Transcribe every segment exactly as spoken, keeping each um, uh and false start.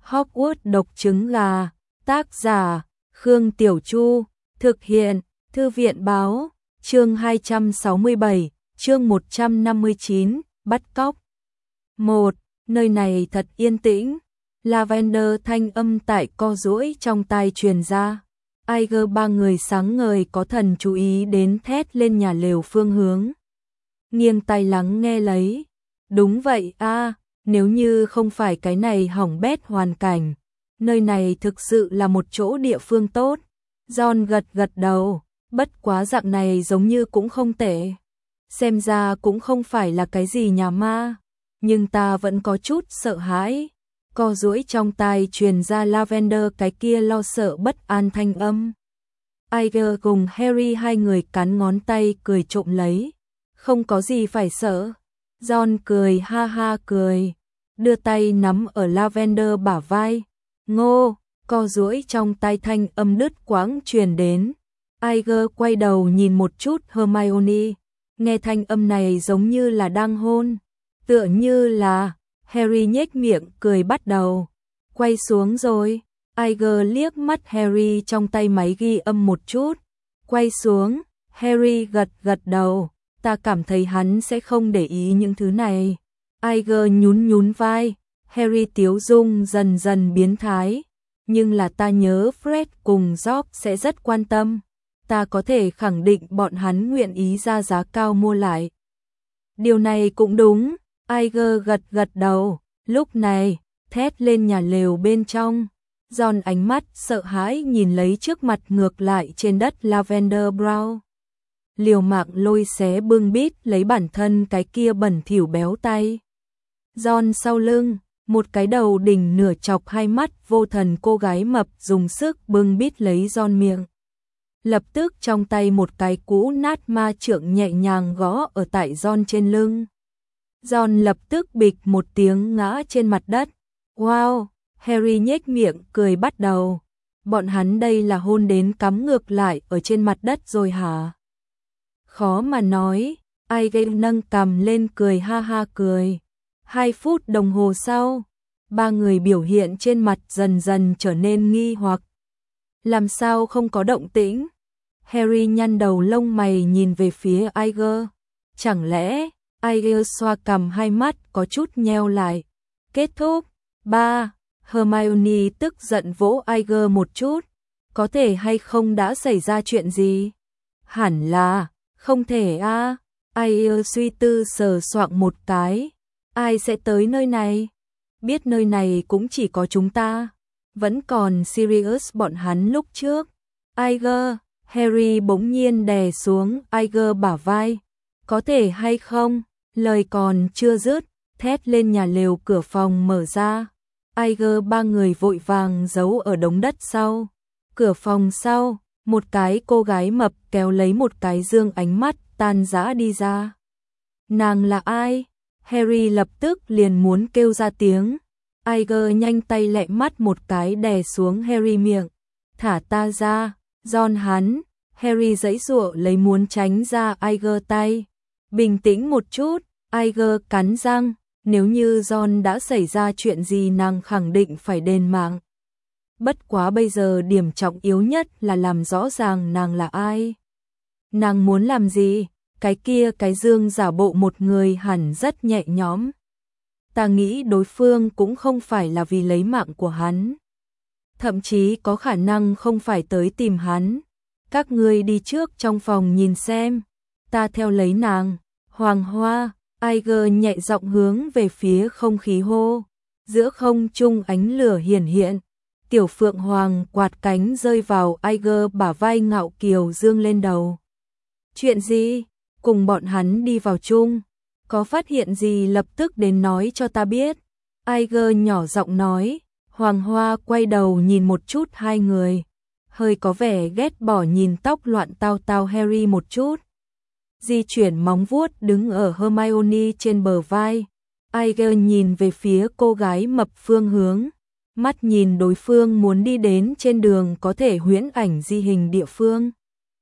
Hogwarts độc trứng gà, tác giả, Khương Tiểu Chu, thực hiện, Thư viện báo, chương hai trăm sáu mươi bảy, chương một trăm năm mươi chín, bắt cóc. một. Nơi này thật yên tĩnh. Lavender thanh âm tại co duỗi trong tai truyền ra. Iger ba người sáng ngời có thần chú ý đến thét lên nhà lều phương hướng. Nghiêng tai lắng nghe lấy. Đúng vậy a, à, nếu như không phải cái này hỏng bét hoàn cảnh, nơi này thực sự là một chỗ địa phương tốt. John gật gật đầu, bất quá dạng này giống như cũng không tệ. Xem ra cũng không phải là cái gì nhà ma, nhưng ta vẫn có chút sợ hãi. Co duỗi trong tai truyền ra Lavender cái kia lo sợ bất an thanh âm. Iger cùng Harry hai người cắn ngón tay cười trộm lấy. Không có gì phải sợ. John cười ha ha cười, đưa tay nắm ở Lavender bả vai. Ngô, co duỗi trong tai thanh âm đứt quãng truyền đến. Iger quay đầu nhìn một chút Hermione, nghe thanh âm này giống như là đang hôn, tựa như là. Harry nhếch miệng cười bắt đầu. Quay xuống rồi. Iger liếc mắt Harry trong tay máy ghi âm một chút. Quay xuống. Harry gật gật đầu. Ta cảm thấy hắn sẽ không để ý những thứ này. Iger nhún nhún vai. Harry tiếu dung dần dần biến thái. Nhưng là ta nhớ Fred cùng George sẽ rất quan tâm. Ta có thể khẳng định bọn hắn nguyện ý ra giá cao mua lại. Điều này cũng đúng. Iger gật gật đầu. Lúc này, thét lên nhà lều bên trong. John ánh mắt sợ hãi nhìn lấy trước mặt ngược lại trên đất Lavender Brown. Liều mạng lôi xé bưng bít lấy bản thân cái kia bẩn thỉu béo tay. John sau lưng, một cái đầu đỉnh nửa chọc hai mắt vô thần cô gái mập dùng sức bưng bít lấy John miệng. Lập tức trong tay một cái cũ nát ma trượng nhẹ nhàng gõ ở tại John trên lưng. John lập tức bịch một tiếng ngã trên mặt đất. Wow, Harry nhếch miệng cười bắt đầu. Bọn hắn đây là hôn đến cắm ngược lại ở trên mặt đất rồi hả? Khó mà nói. Iger nâng cằm lên cười ha ha cười. Hai phút đồng hồ sau, ba người biểu hiện trên mặt dần dần trở nên nghi hoặc. Làm sao không có động tĩnh? Harry nhăn đầu lông mày nhìn về phía Iger. Chẳng lẽ... Iger xoa cằm hai mắt có chút nheo lại. Kết thúc. ba. Hermione tức giận vỗ Iger một chút. Có thể hay không đã xảy ra chuyện gì? Hẳn là, không thể a. À. Iger suy tư sờ soạng một cái. Ai sẽ tới nơi này? Biết nơi này cũng chỉ có chúng ta. Vẫn còn Sirius bọn hắn lúc trước. Iger, Harry bỗng nhiên đè xuống Iger bả vai. Có thể hay không? Lời còn chưa dứt, thét lên nhà lều cửa phòng mở ra. Iger ba người vội vàng giấu ở đống đất sau. Cửa phòng sau, một cái cô gái mập kéo lấy một cái dương ánh mắt tan rã đi ra. Nàng là ai? Harry lập tức liền muốn kêu ra tiếng. Iger nhanh tay lẹ mắt một cái đè xuống Harry miệng. Thả ta ra, John hắn. Harry giãy giụa lấy muốn tránh ra Iger tay. Bình tĩnh một chút, Iger cắn răng, nếu như John đã xảy ra chuyện gì nàng khẳng định phải đền mạng. Bất quá bây giờ điểm trọng yếu nhất là làm rõ ràng nàng là ai. Nàng muốn làm gì? Cái kia cái dương giả bộ một người hẳn rất nhẹ nhõm. Ta nghĩ đối phương cũng không phải là vì lấy mạng của hắn. Thậm chí có khả năng không phải tới tìm hắn. Các ngươi đi trước trong phòng nhìn xem. Ta theo lấy nàng. Hoàng Hoa, Iger nhẹ giọng hướng về phía không khí hô. Giữa không trung ánh lửa hiển hiện. Tiểu Phượng Hoàng quạt cánh rơi vào Iger bả vai ngạo kiều dương lên đầu. Chuyện gì? Cùng bọn hắn đi vào chung. Có phát hiện gì lập tức đến nói cho ta biết. Iger nhỏ giọng nói. Hoàng Hoa quay đầu nhìn một chút hai người. Hơi có vẻ ghét bỏ nhìn tóc loạn tao tao Harry một chút. Di chuyển móng vuốt đứng ở Hermione trên bờ vai. Iger nhìn về phía cô gái mập phương hướng. Mắt nhìn đối phương muốn đi đến trên đường có thể huyễn ảnh di hình địa phương.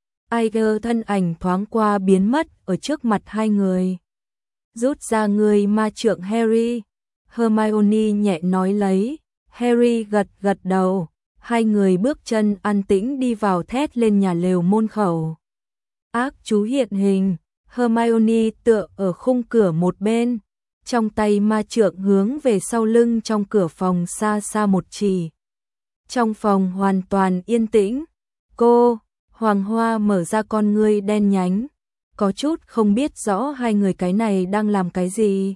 Iger thân ảnh thoáng qua biến mất ở trước mặt hai người. Rút ra người ma trượng Harry. Hermione nhẹ nói lấy. Harry gật gật đầu, hai người bước chân an tĩnh đi vào thét lên nhà lều môn khẩu. Ác chú hiện hình, Hermione tựa ở khung cửa một bên, trong tay ma trượng hướng về sau lưng trong cửa phòng xa xa một chỉ. Trong phòng hoàn toàn yên tĩnh, cô, Hoàng Hoa mở ra con ngươi đen nhánh, có chút không biết rõ hai người cái này đang làm cái gì.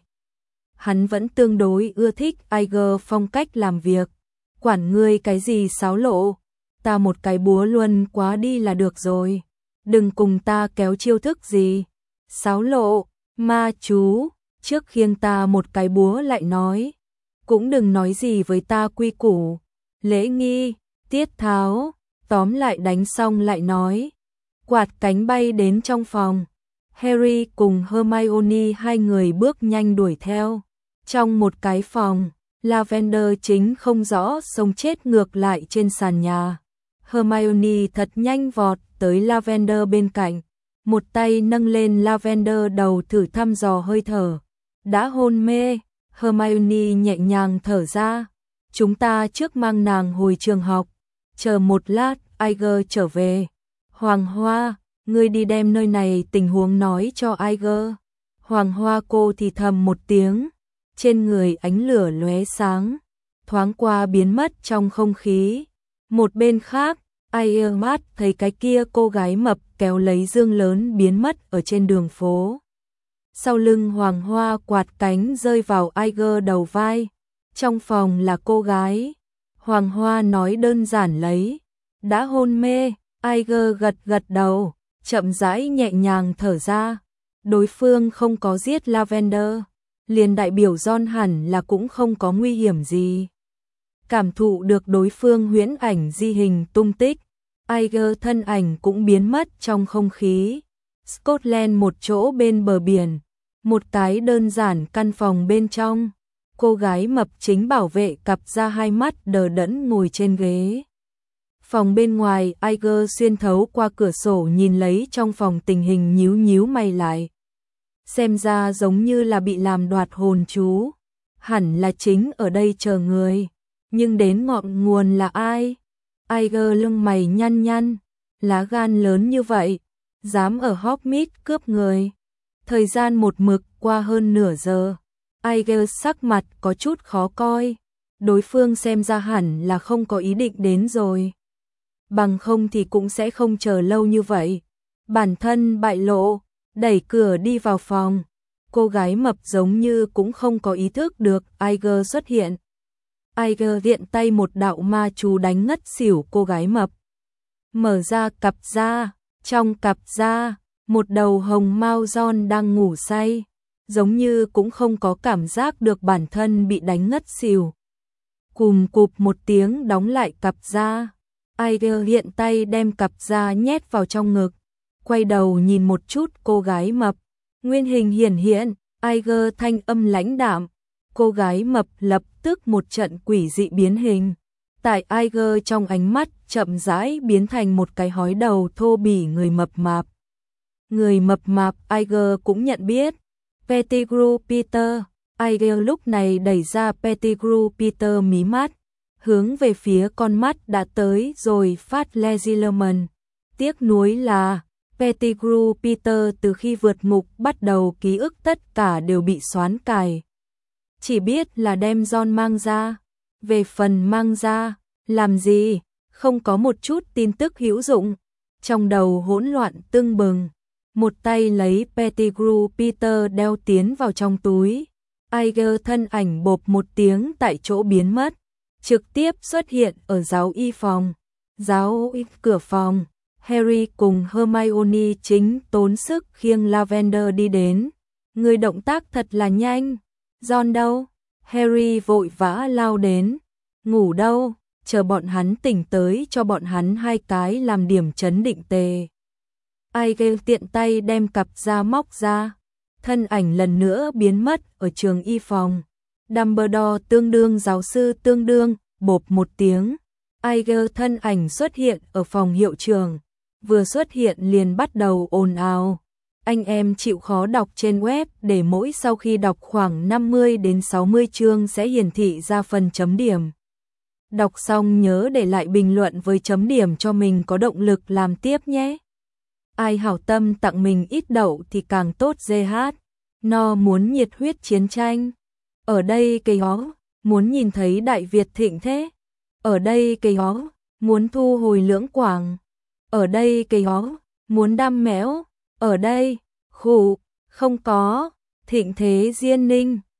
Hắn vẫn tương đối ưa thích Iger phong cách làm việc, quản ngươi cái gì xáo lộ, ta một cái búa luân quá đi là được rồi, đừng cùng ta kéo chiêu thức gì. Xáo lộ, ma chú, trước khiêng ta một cái búa lại nói, cũng đừng nói gì với ta quy củ, lễ nghi, tiết tháo, tóm lại đánh xong lại nói. Quạt cánh bay đến trong phòng, Harry cùng Hermione hai người bước nhanh đuổi theo. Trong một cái phòng, Lavender chính không rõ sống chết ngược lại trên sàn nhà. Hermione thật nhanh vọt tới Lavender bên cạnh, một tay nâng lên Lavender đầu thử thăm dò hơi thở. Đã hôn mê, Hermione nhẹ nhàng thở ra. Chúng ta trước mang nàng hồi trường học, chờ một lát, Iger trở về. Hoàng Hoa, ngươi đi đem nơi này tình huống nói cho Iger. Hoàng Hoa cô thì thầm một tiếng, trên người ánh lửa lóe sáng, thoáng qua biến mất trong không khí. Một bên khác, Iger mắt thấy cái kia cô gái mập kéo lấy dương lớn biến mất ở trên đường phố. Sau lưng Hoàng Hoa quạt cánh rơi vào Iger đầu vai. Trong phòng là cô gái. Hoàng Hoa nói đơn giản lấy. Đã hôn mê, Iger gật gật đầu, chậm rãi nhẹ nhàng thở ra. Đối phương không có giết Lavender, liền đại biểu Ron hẳn là cũng không có nguy hiểm gì. Cảm thụ được đối phương huyễn ảnh di hình tung tích, Iger thân ảnh cũng biến mất trong không khí. Scotland một chỗ bên bờ biển, một cái đơn giản căn phòng bên trong. Cô gái mập chính bảo vệ cặp ra hai mắt đờ đẫn ngồi trên ghế. Phòng bên ngoài, Iger xuyên thấu qua cửa sổ nhìn lấy trong phòng tình hình, nhíu nhíu mày lại. Xem ra giống như là bị làm đoạt hồn chú, hẳn là chính ở đây chờ người, nhưng đến ngọn nguồn là ai? Iger lưng mày nhăn nhăn, lá gan lớn như vậy, dám ở Hogsmeade cướp người. Thời gian một mực qua hơn nửa giờ, Iger sắc mặt có chút khó coi, đối phương xem ra hẳn là không có ý định đến rồi. Bằng không thì cũng sẽ không chờ lâu như vậy. Bản thân bại lộ, đẩy cửa đi vào phòng. Cô gái mập giống như cũng không có ý thức được Iger xuất hiện. Iger viện tay một đạo ma chú đánh ngất xỉu cô gái mập. Mở ra cặp da, trong cặp da, một đầu hồng mao Ron đang ngủ say, giống như cũng không có cảm giác được bản thân bị đánh ngất xỉu. Cùm cụp một tiếng đóng lại cặp da. Iger hiện tay đem cặp da nhét vào trong ngực, quay đầu nhìn một chút cô gái mập. Nguyên hình hiển hiện, Iger thanh âm lãnh đạm. Cô gái mập lập tức một trận quỷ dị biến hình. Tại Iger trong ánh mắt chậm rãi biến thành một cái hói đầu thô bỉ người mập mạp. Người mập mạp Iger cũng nhận biết. Pettigrew Peter. Iger lúc này đẩy ra Pettigrew Peter mí mắt, hướng về phía con mắt đã tới rồi phát Legilerman. Tiếc nuối là Pettigrew Peter từ khi vượt ngục bắt đầu ký ức tất cả đều bị xoán cài. Chỉ biết là đem Ron mang ra. Về phần mang ra, làm gì, không có một chút tin tức hữu dụng. Trong đầu hỗn loạn tưng bừng, một tay lấy Pettigrew Peter đeo tiến vào trong túi. Iger thân ảnh bộp một tiếng tại chỗ biến mất, trực tiếp xuất hiện ở giáo y phòng. Giáo y cửa phòng, Harry cùng Hermione chính tốn sức khiêng Lavender đi đến. Người động tác thật là nhanh. Ron đâu? Harry vội vã lao đến. Ngủ đâu? Chờ bọn hắn tỉnh tới cho bọn hắn hai cái làm điểm chấn định tề. Iger tiện tay đem cặp da móc ra, thân ảnh lần nữa biến mất ở trường y phòng. Dumbledore tương đương giáo sư tương đương, bộp một tiếng. Iger thân ảnh xuất hiện ở phòng hiệu trường, vừa xuất hiện liền bắt đầu ồn ào. Anh em chịu khó đọc trên web để mỗi sau khi đọc khoảng năm mươi đến sáu mươi chương sẽ hiển thị ra phần chấm điểm. Đọc xong nhớ để lại bình luận với chấm điểm cho mình có động lực làm tiếp nhé. Ai hảo tâm tặng mình ít đậu thì càng tốt. giê hát No muốn nhiệt huyết chiến tranh. Ở đây cây ó, muốn nhìn thấy Đại Việt thịnh thế. Ở đây cây ó, muốn thu hồi Lưỡng Quảng. Ở đây cây ó, muốn đam mẽo. Ở đây, khụ, không có, thịnh thế Diên Ninh.